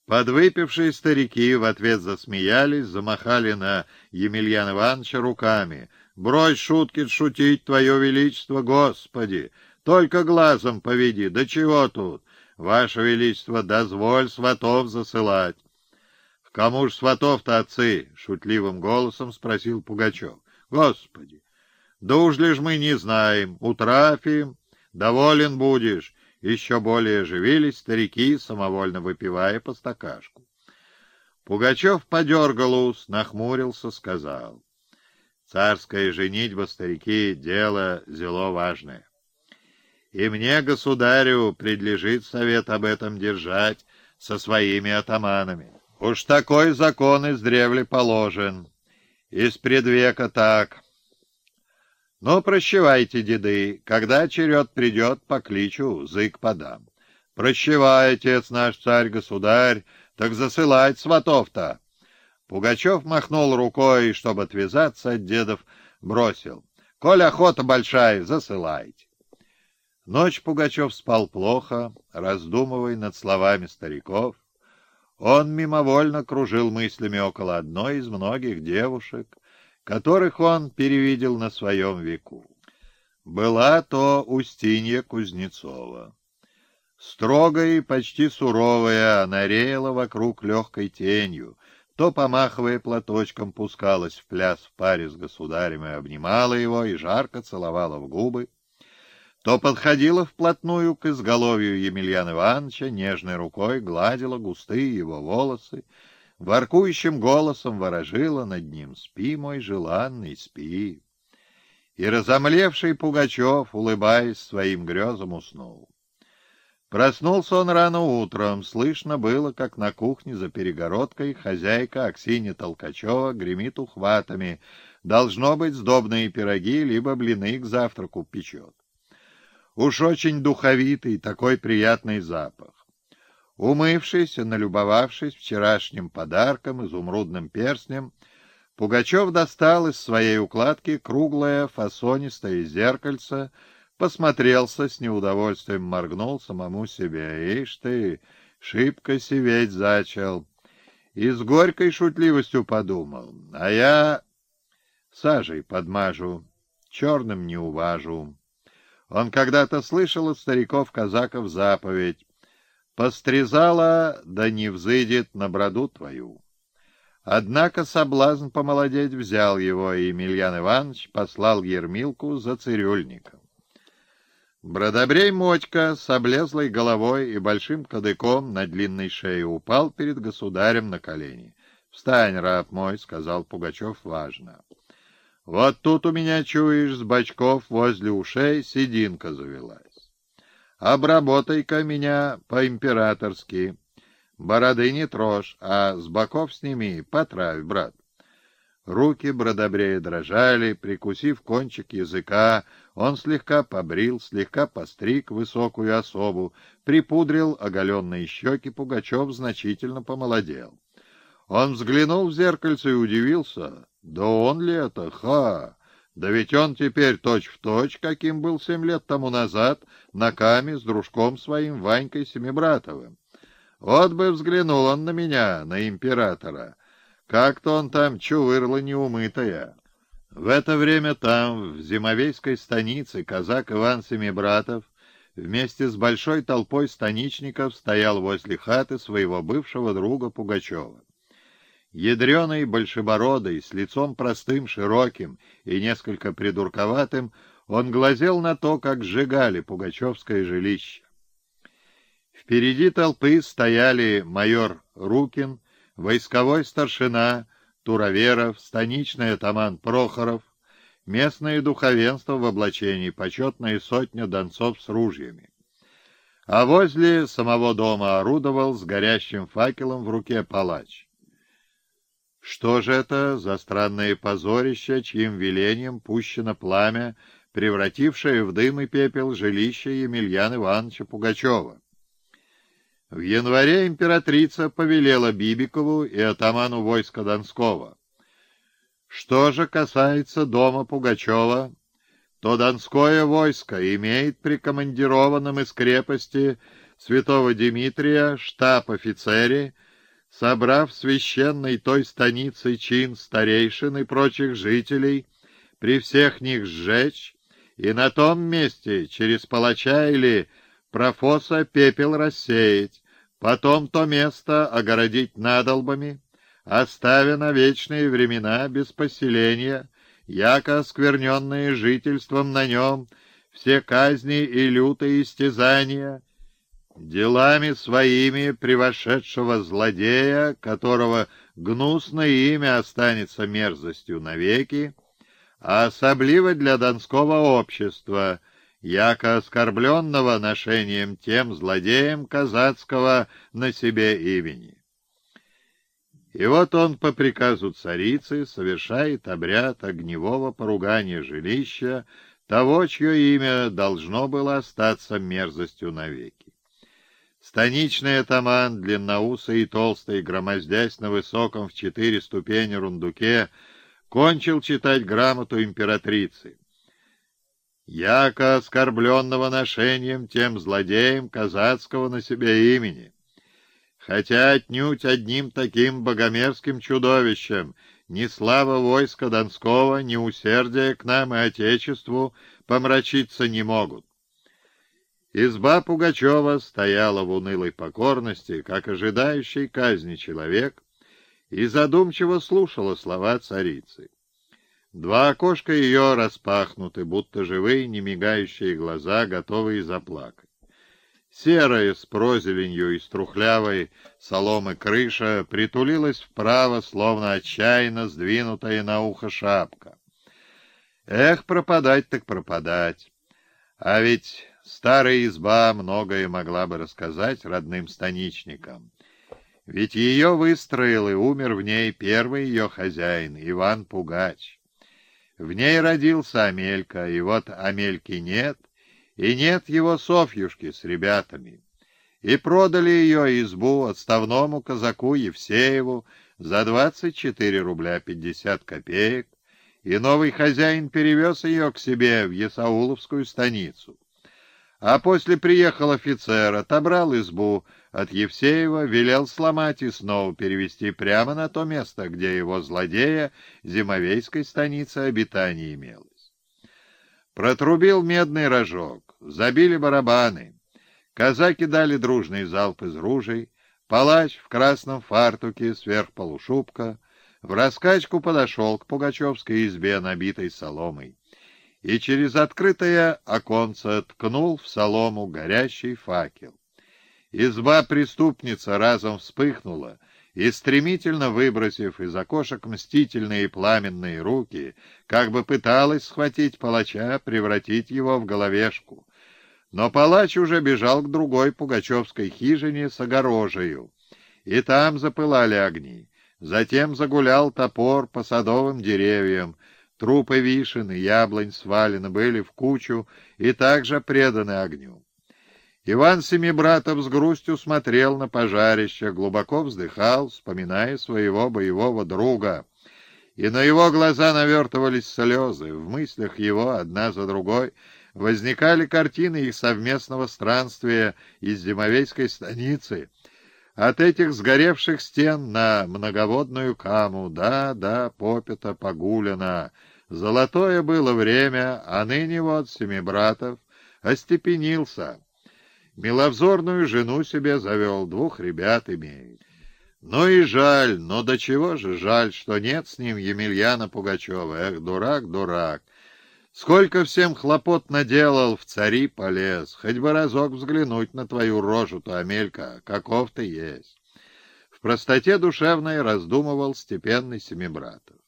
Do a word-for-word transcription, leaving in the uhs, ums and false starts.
Подвыпившие старики в ответ засмеялись, замахали на Емельяна Ивановича руками. «Брось шутки шутить, твое величество, Господи! Только глазом поведи, да чего тут? Ваше величество, дозволь сватов засылать». — Кому ж сватов-то, отцы? — шутливым голосом спросил Пугачев. — Господи! Да уж ли ж мы не знаем, утрафим, доволен будешь. Еще более оживились старики, самовольно выпивая по стакашку. Пугачев подергал ус, нахмурился, сказал: «Царская женитьба, старики, дело зело важное. И мне, государю, предлежит совет об этом держать со своими атаманами. Уж такой закон издревле положен, из предвека так. Но прощевайте, деды, когда черед придет, покличу, зык подам. Прощевай, отец наш царь-государь, так засылать сватов-то». Пугачев махнул рукой и, чтобы отвязаться от дедов, бросил: «Коль охота большая, засылайте». Ночь Пугачев спал плохо, раздумывая над словами стариков. Он мимовольно кружил мыслями около одной из многих девушек, которых он перевидел на своем веку. Была то Устинья Кузнецова. Строгая и почти суровая, она реяла вокруг легкой тенью, то, помахивая платочком, пускалась в пляс в паре с государем и обнимала его и жарко целовала в губы, то подходила вплотную к изголовью Емельяна Ивановича, нежной рукой гладила густые его волосы, воркующим голосом ворожила над ним: «Спи, мой желанный, спи». И разомлевший Пугачев, улыбаясь своим грезам, уснул. Проснулся он рано утром. Слышно было, как на кухне за перегородкой хозяйка Аксинья Толкачева гремит ухватами. Должно быть, сдобные пироги либо блины к завтраку печет. Уж очень духовитый, такой приятный запах. Умывшись и налюбовавшись вчерашним подарком, изумрудным перстнем, Пугачев достал из своей укладки круглое фасонистое зеркальце, посмотрелся, с неудовольствием моргнул самому себе. Ишь ты, шибко сиветь зачал. И с горькой шутливостью подумал: а я сажей подмажу, черным не уважу. Он когда-то слышал от стариков-казаков заповедь: «Пострезала, да не взыдет на броду твою». Однако соблазн помолодеть взял его, и Емельян Иванович послал Ермилку за цирюльником. Бродобрей Мотька с облезлой головой и большим кадыком на длинной шее упал перед государем на колени. «Встань, раб мой», — сказал Пугачев важно. «Вот тут у меня, чуешь, с бочков возле ушей сединка завелась. Обработай-ка меня по-императорски. Бороды не трожь, а с боков сними, потравь, брат». Руки Бродобрея дрожали, прикусив кончик языка, он слегка побрил, слегка постриг высокую особу, припудрил оголенные щеки. Пугачев значительно помолодел. Он взглянул в зеркальце и удивился: да он ли это? Ха! Да ведь он теперь точь-в-точь, каким был семь лет тому назад, на каме с дружком своим Ванькой Семибратовым. Вот бы взглянул он на меня, на императора. Как-то он там чувырла неумытая. В это время там, в Зимовейской станице, казак Иван Семибратов вместе с большой толпой станичников стоял возле хаты своего бывшего друга Пугачева. Ядреный, большебородый, с лицом простым, широким и несколько придурковатым, он глазел на то, как сжигали пугачевское жилище. Впереди толпы стояли майор Рукин, войсковой старшина Туроверов, станичный атаман Прохоров, местное духовенство в облачении, почетная сотня донцов с ружьями. А возле самого дома орудовал с горящим факелом в руке палач. Что же это за странное позорище, чьим велением пущено пламя, превратившее в дым и пепел жилище Емельяна Ивановича Пугачева? В январе императрица повелела Бибикову и атаману войска Донского: что же касается дома Пугачева, то Донское войско имеет прикомандированным из крепости святого Дмитрия штаб-офицере собрав священной той станицы чин старейшин и прочих жителей, при всех них сжечь, и на том месте через палача или профоса пепел рассеять, потом то место огородить надолбами, оставя на вечные времена без поселения, яко оскверненные жительством на нем все казни и лютые истязания, делами своими превошедшего злодея, которого гнусное имя останется мерзостью навеки, а особливо для донского общества, яко оскорбленного ношением тем злодеем казацкого на себе имени. И вот он по приказу царицы совершает обряд огневого поругания жилища того, чье имя должно было остаться мерзостью навеки. Станичный атаман, длинноусый и толстый, громоздясь на высоком в четыре ступени рундуке, кончил читать грамоту императрицы. «Яко оскорбленного ношением тем злодеем казацкого на себе имени, хотя отнюдь одним таким богомерзким чудовищем ни слава войска Донского, ни усердие к нам и Отечеству помрачиться не могут». Изба Пугачева стояла в унылой покорности, как ожидающий казни человек, и задумчиво слушала слова царицы. Два окошка ее распахнуты, будто живые, немигающие глаза, готовые заплакать. Серая с прозеленью и струхлявой соломы крыша притулилась вправо, словно отчаянно сдвинутая на ухо шапка. Эх, пропадать так пропадать! А ведь старая изба многое могла бы рассказать родным станичникам. Ведь ее выстроил и умер в ней первый ее хозяин, Иван Пугач. В ней родился Амелька, и вот Амельки нет, и нет его Софьюшки с ребятами. И продали ее избу отставному казаку Евсееву за двадцать четыре рубля пятьдесят копеек, и новый хозяин перевез ее к себе в Есауловскую станицу. А после приехал офицер, отобрал избу от Евсеева, велел сломать и снова перевести прямо на то место, где его злодея зимовейской станицы обитания имелось. Протрубил медный рожок, забили барабаны, казаки дали дружный залп из ружей, палач в красном фартуке сверх полушубка в раскачку подошел к пугачевской избе, набитой соломой, и через открытое оконце ткнул в солому горящий факел. Изба-преступница разом вспыхнула, и, стремительно выбросив из окошек мстительные пламенные руки, как бы пыталась схватить палача, превратить его в головешку. Но палач уже бежал к другой пугачевской хижине с огорожею, и там запылали огни. Затем загулял топор по садовым деревьям, трупы вишен и яблонь свалены были в кучу и также преданы огню. Иван Семибратов с грустью смотрел на пожарище, глубоко вздыхал, вспоминая своего боевого друга, и на его глаза навертывались слезы. В мыслях его, одна за другой, возникали картины их совместного странствия из зимовейской станицы, от этих сгоревших стен на многоводную Каму. Да, да, попито, погулено. Золотое было время, а ныне вот Семибратов остепенился. Миловзорную жену себе завел, двух ребят имеет. Ну и жаль, но до чего же жаль, что нет с ним Емельяна Пугачева. Эх, дурак, дурак. Сколько всем хлопот наделал, в цари полез. Хоть бы разок взглянуть на твою рожу-то, Амелька, каков ты есть. В простоте душевной раздумывал степенный Семибратов.